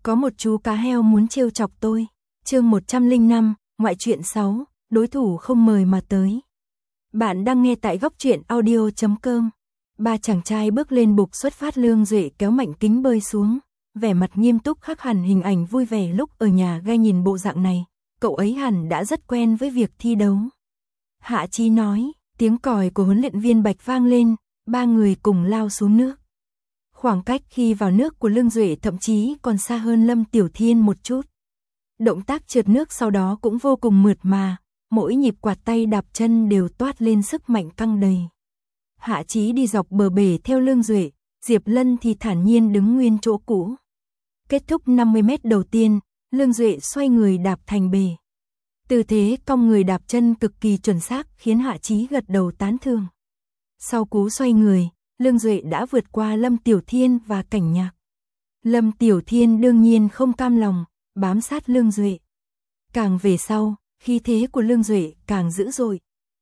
Có một chú cá heo muốn trêu chọc tôi. Chương 105, ngoại truyện 6, đối thủ không mời mà tới. Bạn đang nghe tại góc truyện audio.com. Ba chàng trai bước lên bục xuất phát. Lương Duệ kéo mạnh kính bơi xuống, vẻ mặt nghiêm túc khắc hẳn hình ảnh vui vẻ lúc ở nhà gai. Nhìn bộ dạng này, cậu ấy hẳn đã rất quen với việc thi đấu. Hạ Chí nói, tiếng còi của huấn luyện viên Bạch vang lên, ba người cùng lao xuống nước. Khoảng cách khi vào nước của Lương Duệ thậm chí còn xa hơn Lâm Tiểu Thiên một chút. Động tác trượt nước sau đó cũng vô cùng mượt mà, mỗi nhịp quạt tay đạp chân đều toát lên sức mạnh căng đầy. Hạ Chí đi dọc bờ bể theo Lương Duệ, Diệp Lân thì thản nhiên đứng nguyên chỗ cũ. Kết thúc 50 mét đầu tiên, Lương Duệ xoay người đạp thành bể. Tư thế cong người đạp chân cực kỳ chuẩn xác khiến Hạ Chí gật đầu tán thưởng. Sau cú xoay người, Lương Duệ đã vượt qua Lâm Tiểu Thiên và Cảnh Nhạc. Lâm Tiểu Thiên đương nhiên không cam lòng, bám sát Lương Duệ. Càng về sau, khí thế của Lương Duệ càng dữ dội.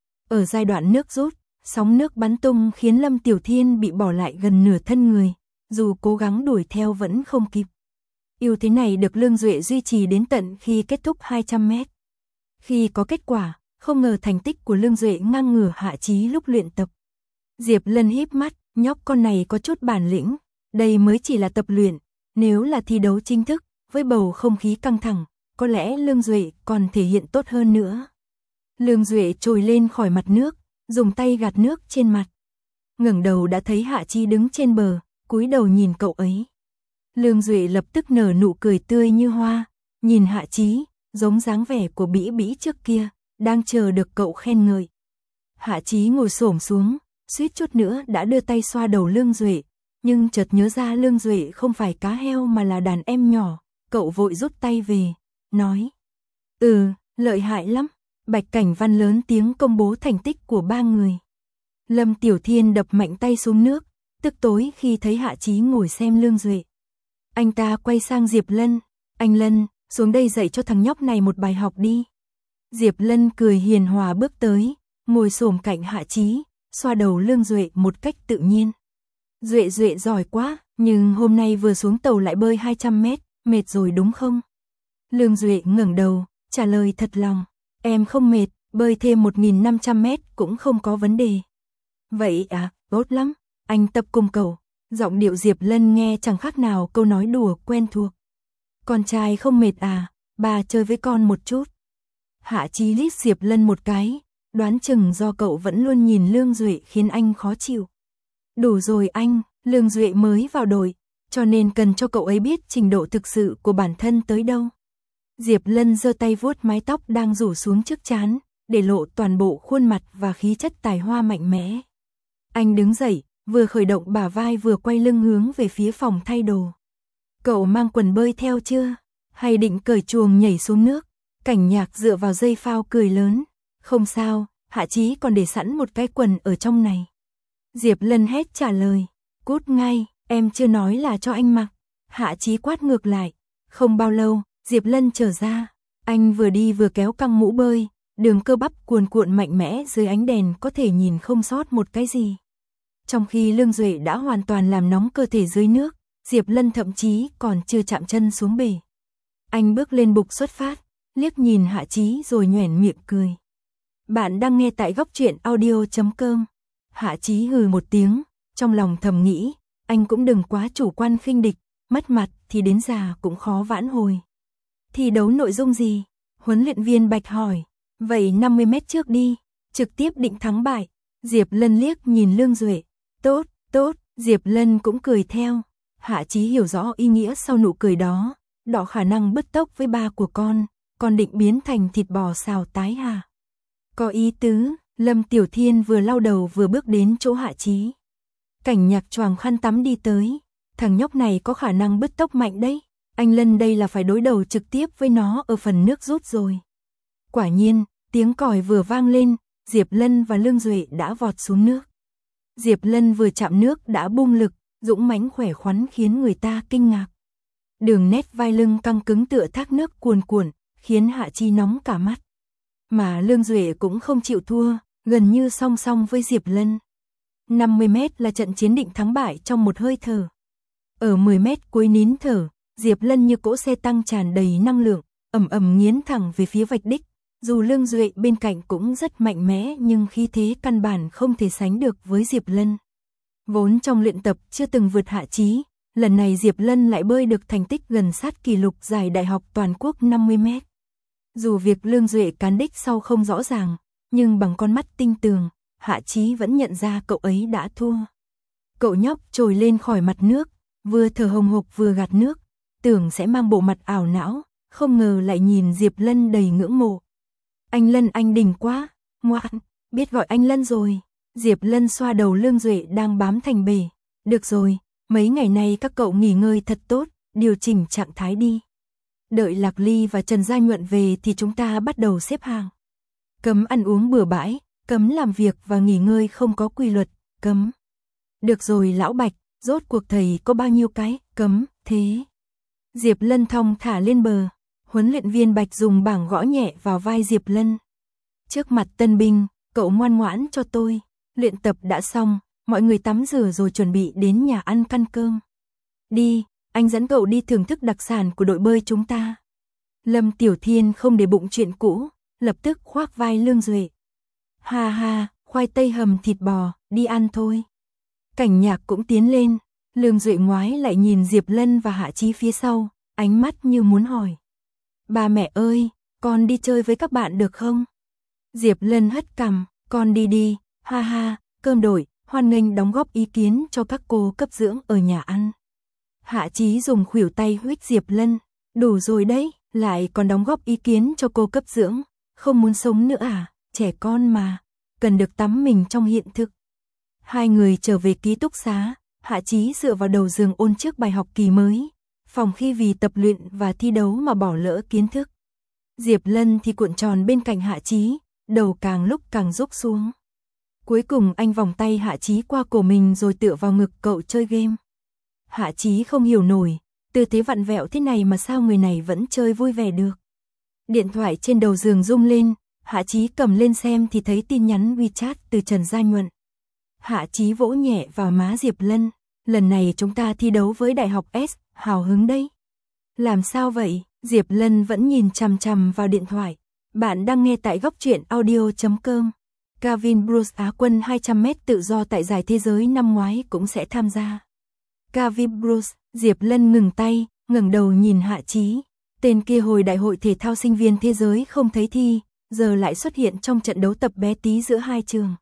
Ở giai đoạn nước rút, sóng nước bắn tung khiến Lâm Tiểu Thiên bị bỏ lại gần nửa thân người, dù cố gắng đuổi theo vẫn không kịp. Ưu thế này được Lương Duệ duy trì đến tận khi kết thúc 200 mét. Khi có kết quả, không ngờ thành tích của Lương Duệ ngang ngửa Hạ Chí lúc luyện tập. Diệp Lân híp mắt, nhóc con này có chút bản lĩnh, đây mới chỉ là tập luyện, nếu là thi đấu chính thức, với bầu không khí căng thẳng, có lẽ Lương Duệ còn thể hiện tốt hơn nữa. Lương Duệ trồi lên khỏi mặt nước, dùng tay gạt nước trên mặt. Ngẩng đầu đã thấy Hạ Chí đứng trên bờ, cúi đầu nhìn cậu ấy. Lương Duệ lập tức nở nụ cười tươi như hoa, nhìn Hạ Chí, giống dáng vẻ của Bĩ Bĩ trước kia, đang chờ được cậu khen ngợi. Hạ Chí ngồi xổm xuống, suýt chút nữa đã đưa tay xoa đầu Lương Duệ, nhưng chợt nhớ ra Lương Duệ không phải cá heo mà là đàn em nhỏ, cậu vội rút tay về, nói: lợi hại lắm. Bạch Cảnh Văn lớn tiếng công bố thành tích của ba người. Lâm Tiểu Thiên đập mạnh tay xuống nước, tức tối khi thấy Hạ Chí ngồi xem Lương Duệ. Anh ta quay sang Diệp Lân, anh Lân, xuống đây dạy cho thằng nhóc này một bài học đi. Diệp Lân cười hiền hòa bước tới, ngồi xổm cạnh Hạ Chí, xoa đầu Lương Duệ một cách tự nhiên. Duệ giỏi quá, nhưng hôm nay vừa xuống tàu lại bơi 200 mét, mệt rồi đúng không? Lương Duệ ngẩng đầu, trả lời thật lòng, em không mệt, bơi thêm 1.500 mét cũng không có vấn đề. Vậy à, tốt lắm, anh tập cùng cậu. Giọng điệu Diệp Lân nghe chẳng khác nào câu nói đùa quen thuộc. Con trai không mệt à, bà chơi với con một chút. Hạ Chí liếc Diệp Lân một cái, đoán chừng do cậu vẫn luôn nhìn Lương Duệ khiến anh khó chịu. Đủ rồi anh, Lương Duệ mới vào đội, cho nên cần cho cậu ấy biết trình độ thực sự của bản thân tới đâu. Diệp Lân giơ tay vuốt mái tóc đang rủ xuống trước trán, để lộ toàn bộ khuôn mặt và khí chất tài hoa mạnh mẽ. Anh đứng dậy, vừa khởi động bả vai vừa quay lưng hướng về phía phòng thay đồ. Cậu mang quần bơi theo chưa? Hay định cởi chuồng nhảy xuống nước? Cảnh Nhạc dựa vào dây phao cười lớn. Không sao, Hạ Chí còn để sẵn một cái quần ở trong này. Diệp Lân hét trả lời. Cút ngay, em chưa nói là cho anh mặc. Hạ Chí quát ngược lại. Không bao lâu, Diệp Lân trở ra. Anh vừa đi vừa kéo căng mũ bơi, đường cơ bắp cuồn cuộn mạnh mẽ dưới ánh đèn có thể nhìn không sót một cái gì. Trong khi Lương Duệ đã hoàn toàn làm nóng cơ thể dưới nước, Diệp Lân thậm chí còn chưa chạm chân xuống bể. Anh bước lên bục xuất phát, liếc nhìn Hạ Chí rồi nhoẻn miệng cười. Bạn đang nghe tại góc truyện audio.com. Hạ Chí hừ một tiếng, trong lòng thầm nghĩ, anh cũng đừng quá chủ quan khinh địch, mất mặt thì đến già cũng khó vãn hồi. Thi đấu nội dung gì? Huấn luyện viên Bạch hỏi. Vậy 50 mét trước đi, trực tiếp định thắng bại. Diệp Lân liếc nhìn Lương Duệ. Tốt, Diệp Lân cũng cười theo. Hạ Chí hiểu rõ ý nghĩa sau nụ cười đó, đỏ khả năng bứt tốc với ba của con định biến thành thịt bò xào tái hả? Có ý tứ. Lâm Tiểu Thiên vừa lau đầu vừa bước đến chỗ Hạ Chí. Cảnh Nhạc choàng khăn tắm đi tới. Thằng nhóc này có khả năng bứt tốc mạnh đấy. Anh Lân đây là phải đối đầu trực tiếp với nó ở phần nước rút rồi. Quả nhiên, tiếng còi vừa vang lên, Diệp Lân và Lương Duệ đã vọt xuống nước. Diệp Lân vừa chạm nước đã bung lực, dũng mãnh khỏe khoắn khiến người ta kinh ngạc. Đường nét vai lưng căng cứng tựa thác nước cuồn cuộn, khiến Hạ Chí nóng cả mắt. Mà Lương Duệ cũng không chịu thua, gần như song song với Diệp Lân. 50 mét là trận chiến định thắng bại trong một hơi thở. Ở 10 mét cuối nín thở, Diệp Lân như cỗ xe tăng tràn đầy năng lượng, ầm ầm nghiến thẳng về phía vạch đích. Dù Lương Duệ bên cạnh cũng rất mạnh mẽ nhưng khí thế căn bản không thể sánh được với Diệp Lân. Vốn trong luyện tập chưa từng vượt Hạ Chí, lần này Diệp Lân lại bơi được thành tích gần sát kỷ lục giải đại học toàn quốc 50m. Dù việc Lương Duệ cán đích sau không rõ ràng, nhưng bằng con mắt tinh tường, Hạ Chí vẫn nhận ra cậu ấy đã thua. Cậu nhóc trồi lên khỏi mặt nước, vừa thở hồng hộc vừa gạt nước, tưởng sẽ mang bộ mặt ảo não, không ngờ lại nhìn Diệp Lân đầy ngưỡng mộ. Anh Lân anh đỉnh quá, ngoan, biết gọi anh Lân rồi. Diệp Lân xoa đầu Lương Duệ đang bám thành bể. Được rồi, mấy ngày nay các cậu nghỉ ngơi thật tốt, điều chỉnh trạng thái đi. Đợi Lạc Ly và Trần Gia Nhuận về thì chúng ta bắt đầu xếp hàng. Cấm ăn uống bừa bãi, cấm làm việc và nghỉ ngơi không có quy luật, cấm. Được rồi lão Bạch, rốt cuộc thầy có bao nhiêu cái cấm thế? Diệp Lân thong thả lên bờ, huấn luyện viên Bạch dùng bảng gõ nhẹ vào vai Diệp Lân. Trước mặt tân binh, cậu ngoan ngoãn cho tôi, luyện tập đã xong, mọi người tắm rửa rồi chuẩn bị đến nhà ăn cơm. Đi, anh dẫn cậu đi thưởng thức đặc sản của đội bơi chúng ta. Lâm Tiểu Thiên không để bụng chuyện cũ, lập tức khoác vai Lương Duệ. Ha ha, khoai tây hầm thịt bò, đi ăn thôi. Cảnh Nhạc cũng tiến lên, Lương Duệ ngoái lại nhìn Diệp Lân và Hạ Chí phía sau, ánh mắt như muốn hỏi. Ba mẹ ơi, con đi chơi với các bạn được không? Diệp Lân hất cằm, con đi đi, ha ha, cơm đổi, hoan nghênh đóng góp ý kiến cho các cô cấp dưỡng ở nhà ăn. Hạ Chí dùng khuỷu tay huých Diệp Lân, đủ rồi đấy, lại còn đóng góp ý kiến cho cô cấp dưỡng, không muốn sống nữa à, trẻ con mà, cần được tắm mình trong hiện thực. Hai người trở về ký túc xá, Hạ Chí dựa vào đầu giường ôn trước bài học kỳ mới, phòng khi vì tập luyện và thi đấu mà bỏ lỡ kiến thức. Diệp Lân thì cuộn tròn bên cạnh Hạ Chí, đầu càng lúc càng rúc xuống. Cuối cùng anh vòng tay Hạ Chí qua cổ mình rồi tựa vào ngực cậu chơi game. Hạ Chí không hiểu nổi, tư thế vặn vẹo thế này mà sao người này vẫn chơi vui vẻ được. Điện thoại trên đầu giường rung lên, Hạ Chí cầm lên xem thì thấy tin nhắn WeChat từ Trần Gia Nhuận. Hạ Chí vỗ nhẹ vào má Diệp Lân, lần này chúng ta thi đấu với Đại học S, hào hứng đấy. Làm sao vậy? Diệp Lân vẫn nhìn chằm chằm vào điện thoại. Bạn đang nghe tại góc truyện audio.com. Kevin Bruce Á quân 200m tự do tại giải thế giới năm ngoái cũng sẽ tham gia. Kevin Bruce, Diệp Lân ngừng tay, ngẩng đầu nhìn Hạ Chí. Tên kia hồi đại hội thể thao sinh viên thế giới không thấy thi, giờ lại xuất hiện trong trận đấu tập bé tí giữa hai trường.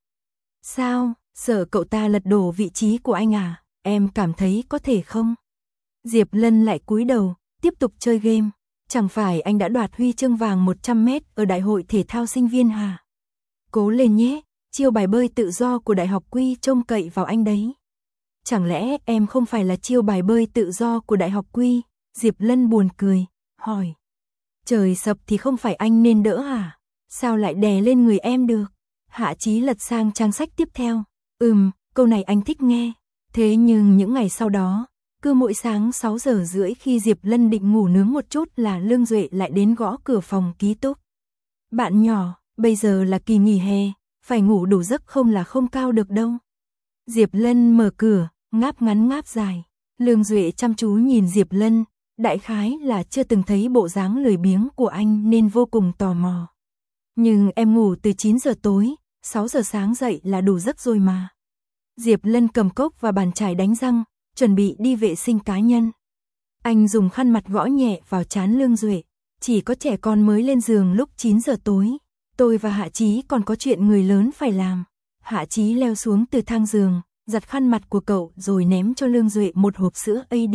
Sao, sợ cậu ta lật đổ vị trí của anh à, em cảm thấy có thể không? Diệp Lân lại cúi đầu, tiếp tục chơi game. Chẳng phải anh đã đoạt huy chương vàng 100m ở đại hội thể thao sinh viên hả? Cố lên nhé, chiêu bài bơi tự do của Đại học Quy trông cậy vào anh đấy. Chẳng lẽ em không phải là chiêu bài bơi tự do của Đại học Quy? Diệp Lân buồn cười, hỏi. Trời sập thì không phải anh nên đỡ hả? Sao lại đè lên người em được? Hạ Chí lật sang trang sách tiếp theo. Câu này anh thích nghe. Thế nhưng những ngày sau đó, cứ mỗi sáng 6 giờ rưỡi khi Diệp Lân định ngủ nướng một chút là Lương Duệ lại đến gõ cửa phòng ký túc. Bạn nhỏ, bây giờ là kỳ nghỉ hè, phải ngủ đủ giấc không là không cao được đâu. Diệp Lân mở cửa, ngáp ngắn ngáp dài. Lương Duệ chăm chú nhìn Diệp Lân, đại khái là chưa từng thấy bộ dáng lười biếng của anh nên vô cùng tò mò. Nhưng em ngủ từ 9 giờ tối, 6 giờ sáng dậy là đủ giấc rồi mà. Diệp Lân cầm cốc và bàn chải đánh răng, chuẩn bị đi vệ sinh cá nhân. Anh dùng khăn mặt gõ nhẹ vào trán Lương Duệ. Chỉ có trẻ con mới lên giường lúc 9 giờ tối. Tôi và Hạ Chí còn có chuyện người lớn phải làm. Hạ Chí leo xuống từ thang giường, giặt khăn mặt của cậu rồi ném cho Lương Duệ một hộp sữa AD.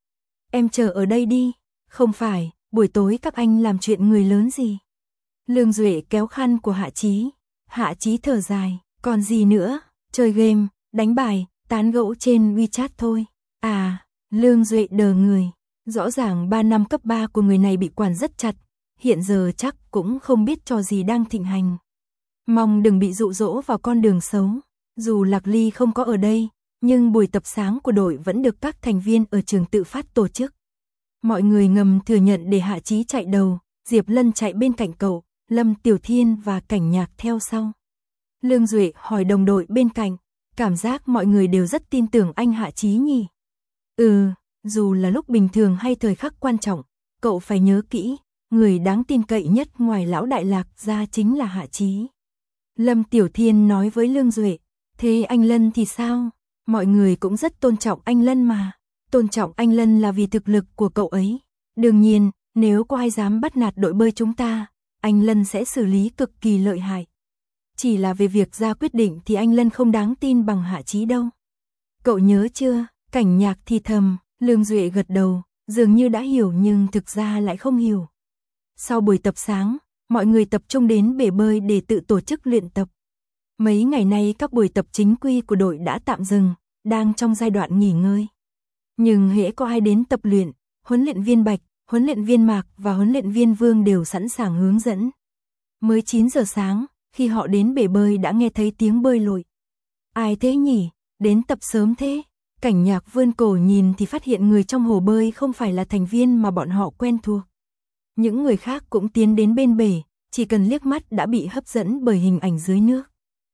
Em chờ ở đây đi. Không phải, buổi tối các anh làm chuyện người lớn gì. Lương Duệ kéo khăn của Hạ Chí. Hạ Chí thở dài, còn gì nữa, chơi game, đánh bài, tán gẫu trên WeChat thôi. À, Lương Duệ đờ người. Rõ ràng 3 năm cấp 3 của người này bị quản rất chặt, hiện giờ chắc cũng không biết trò gì đang thịnh hành. Mong đừng bị dụ dỗ vào con đường xấu. Dù Lạc Ly không có ở đây, nhưng buổi tập sáng của đội vẫn được các thành viên ở trường tự phát tổ chức. Mọi người ngầm thừa nhận để Hạ Chí chạy đầu, Diệp Lân chạy bên cạnh cậu, Lâm Tiểu Thiên và Cảnh Nhạc theo sau. Lương Duệ hỏi đồng đội bên cạnh, cảm giác mọi người đều rất tin tưởng anh Hạ Chí nhỉ? dù là lúc bình thường hay thời khắc quan trọng, cậu phải nhớ kỹ, người đáng tin cậy nhất ngoài lão đại Lạc ra chính là Hạ Chí. Lâm Tiểu Thiên nói với Lương Duệ, thế anh Lân thì sao? Mọi người cũng rất tôn trọng anh Lân mà. Tôn trọng anh Lân là vì thực lực của cậu ấy. Đương nhiên, nếu có ai dám bắt nạt đội bơi chúng ta, anh Lân sẽ xử lý cực kỳ lợi hại. Chỉ là về việc ra quyết định thì anh Lân không đáng tin bằng Hạ Chí đâu. Cậu nhớ chưa? Cảnh Nhạc thì thầm, Lương Duệ gật đầu, dường như đã hiểu nhưng thực ra lại không hiểu. Sau buổi tập sáng, mọi người tập trung đến bể bơi để tự tổ chức luyện tập. Mấy ngày nay các buổi tập chính quy của đội đã tạm dừng, đang trong giai đoạn nghỉ ngơi. Nhưng hễ có ai đến tập luyện, huấn luyện viên Bạch, huấn luyện viên Mạc và huấn luyện viên Vương đều sẵn sàng hướng dẫn. Mới 9 giờ sáng, khi họ đến bể bơi đã nghe thấy tiếng bơi lội. Ai thế nhỉ? Đến tập sớm thế? Cảnh Nhạc vươn cổ nhìn thì phát hiện người trong hồ bơi không phải là thành viên mà bọn họ quen thuộc. Những người khác cũng tiến đến bên bể, chỉ cần liếc mắt đã bị hấp dẫn bởi hình ảnh dưới nước.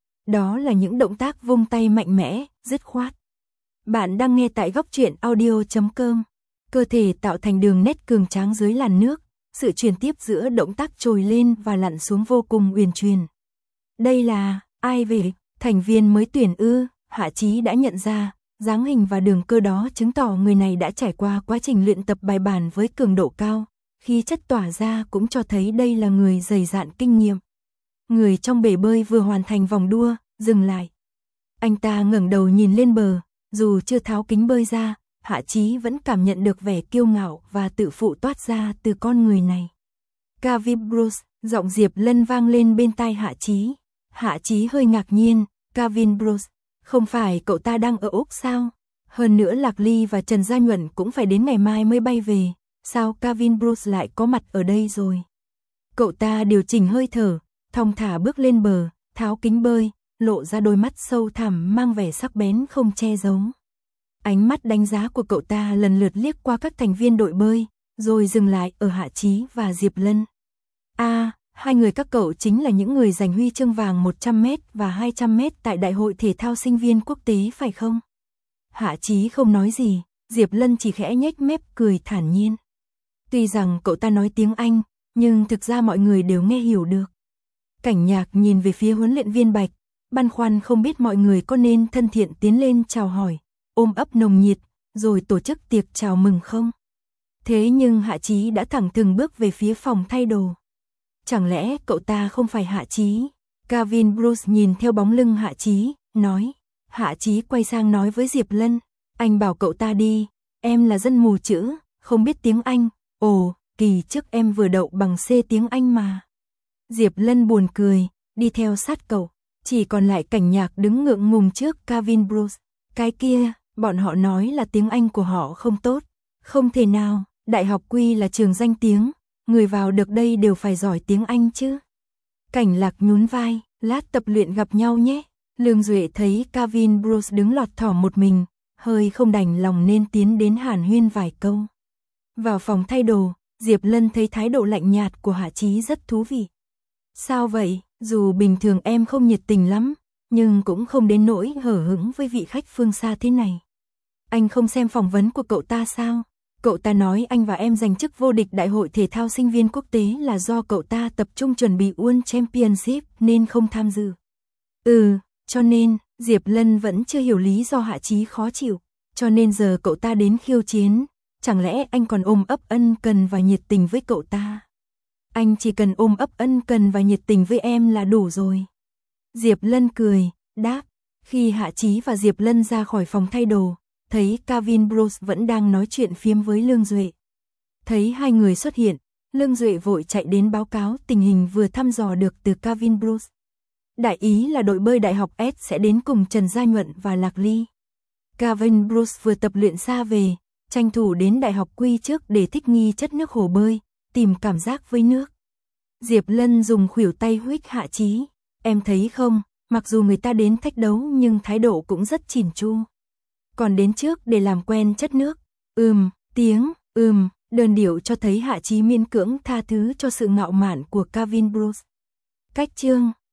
Đó là những động tác vung tay mạnh mẽ, dứt khoát. Bạn đang nghe tại góc truyện audio.com. Cơ thể tạo thành đường nét cường tráng dưới làn nước, sự chuyển tiếp giữa động tác trồi lên và lặn xuống vô cùng uyển chuyển. Đây là, ai về, thành viên mới tuyển ư? Hạ Chí đã nhận ra, dáng hình và đường cơ đó chứng tỏ người này đã trải qua quá trình luyện tập bài bản với cường độ cao. Khí chất tỏa ra cũng cho thấy đây là người dày dạn kinh nghiệm. Người trong bể bơi vừa hoàn thành vòng đua, dừng lại. Anh ta ngẩng đầu nhìn lên bờ, dù chưa tháo kính bơi ra, Hạ Chí vẫn cảm nhận được vẻ kiêu ngạo và tự phụ toát ra từ con người này. Kevin Bruce, giọng Diệp Lân vang lên bên tai Hạ Chí. Hạ Chí hơi ngạc nhiên, Kevin Bruce, không phải cậu ta đang ở Úc sao? Hơn nữa Lạc Ly và Trần Gia Nhuận cũng phải đến ngày mai mới bay về. Sao Kevin Bruce lại có mặt ở đây rồi? Cậu ta điều chỉnh hơi thở, thong thả bước lên bờ, tháo kính bơi, lộ ra đôi mắt sâu thẳm mang vẻ sắc bén không che giấu. Ánh mắt đánh giá của cậu ta lần lượt liếc qua các thành viên đội bơi, rồi dừng lại ở Hạ Chí và Diệp Lân. Hai người các cậu chính là những người giành huy chương vàng 100m và 200m tại Đại hội Thể thao Sinh viên Quốc tế phải không? Hạ Chí không nói gì, Diệp Lân chỉ khẽ nhếch mép cười thản nhiên. Tuy rằng cậu ta nói tiếng Anh, nhưng thực ra mọi người đều nghe hiểu được. Cảnh Nhạc nhìn về phía huấn luyện viên Bạch, băn khoăn không biết mọi người có nên thân thiện tiến lên chào hỏi, ôm ấp nồng nhiệt, rồi tổ chức tiệc chào mừng không? Thế nhưng Hạ Chí đã thẳng thừng bước về phía phòng thay đồ. Chẳng lẽ cậu ta không phải Hạ Chí? Kevin Bruce nhìn theo bóng lưng Hạ Chí, nói. Hạ Chí quay sang nói với Diệp Lân, anh bảo cậu ta đi, em là dân mù chữ, không biết tiếng Anh. Ồ, kỳ trước em vừa đậu bằng C tiếng Anh mà. Diệp Lân buồn cười, đi theo sát cậu, chỉ còn lại Cảnh Nhạc đứng ngượng ngùng trước Kevin Bruce. Cái kia, bọn họ nói là tiếng Anh của họ không tốt. Không thể nào, Đại học Quy là trường danh tiếng, người vào được đây đều phải giỏi tiếng Anh chứ. Cảnh Lạc nhún vai, lát tập luyện gặp nhau nhé. Lương Duệ thấy Kevin Bruce đứng lọt thỏm một mình, hơi không đành lòng nên tiến đến hàn huyên vài câu. Vào phòng thay đồ, Diệp Lân thấy thái độ lạnh nhạt của Hạ Chí rất thú vị. Sao vậy, dù bình thường em không nhiệt tình lắm, nhưng cũng không đến nỗi hở hững với vị khách phương xa thế này. Anh không xem phỏng vấn của cậu ta sao? Cậu ta nói anh và em giành chức vô địch Đại hội Thể thao Sinh viên Quốc tế là do cậu ta tập trung chuẩn bị World Championship nên không tham dự. Cho nên, Diệp Lân vẫn chưa hiểu lý do Hạ Chí khó chịu. Cho nên giờ cậu ta đến khiêu chiến, chẳng lẽ anh còn ôm ấp ân cần và nhiệt tình với cậu ta? Anh chỉ cần ôm ấp ân cần và nhiệt tình với em là đủ rồi. Diệp Lân cười, đáp. Khi Hạ Chí và Diệp Lân ra khỏi phòng thay đồ, thấy Kevin Bruce vẫn đang nói chuyện phiếm với Lương Duệ. Thấy hai người xuất hiện, Lương Duệ vội chạy đến báo cáo tình hình vừa thăm dò được từ Kevin Bruce. Đại ý là đội bơi Đại học S sẽ đến cùng Trần Gia Nhuận và Lạc Ly. Kevin Bruce vừa tập luyện xa về, tranh thủ đến Đại học Quy trước để thích nghi chất nước hồ bơi, tìm cảm giác với nước. Diệp Lân dùng khuỷu tay huých Hạ Chí. Em thấy không, mặc dù người ta đến thách đấu nhưng thái độ cũng rất chỉn chu. Còn đến trước để làm quen chất nước. Đơn điệu cho thấy Hạ Chí miễn cưỡng tha thứ cho sự ngạo mạn của Kevin Bruce. Cách chương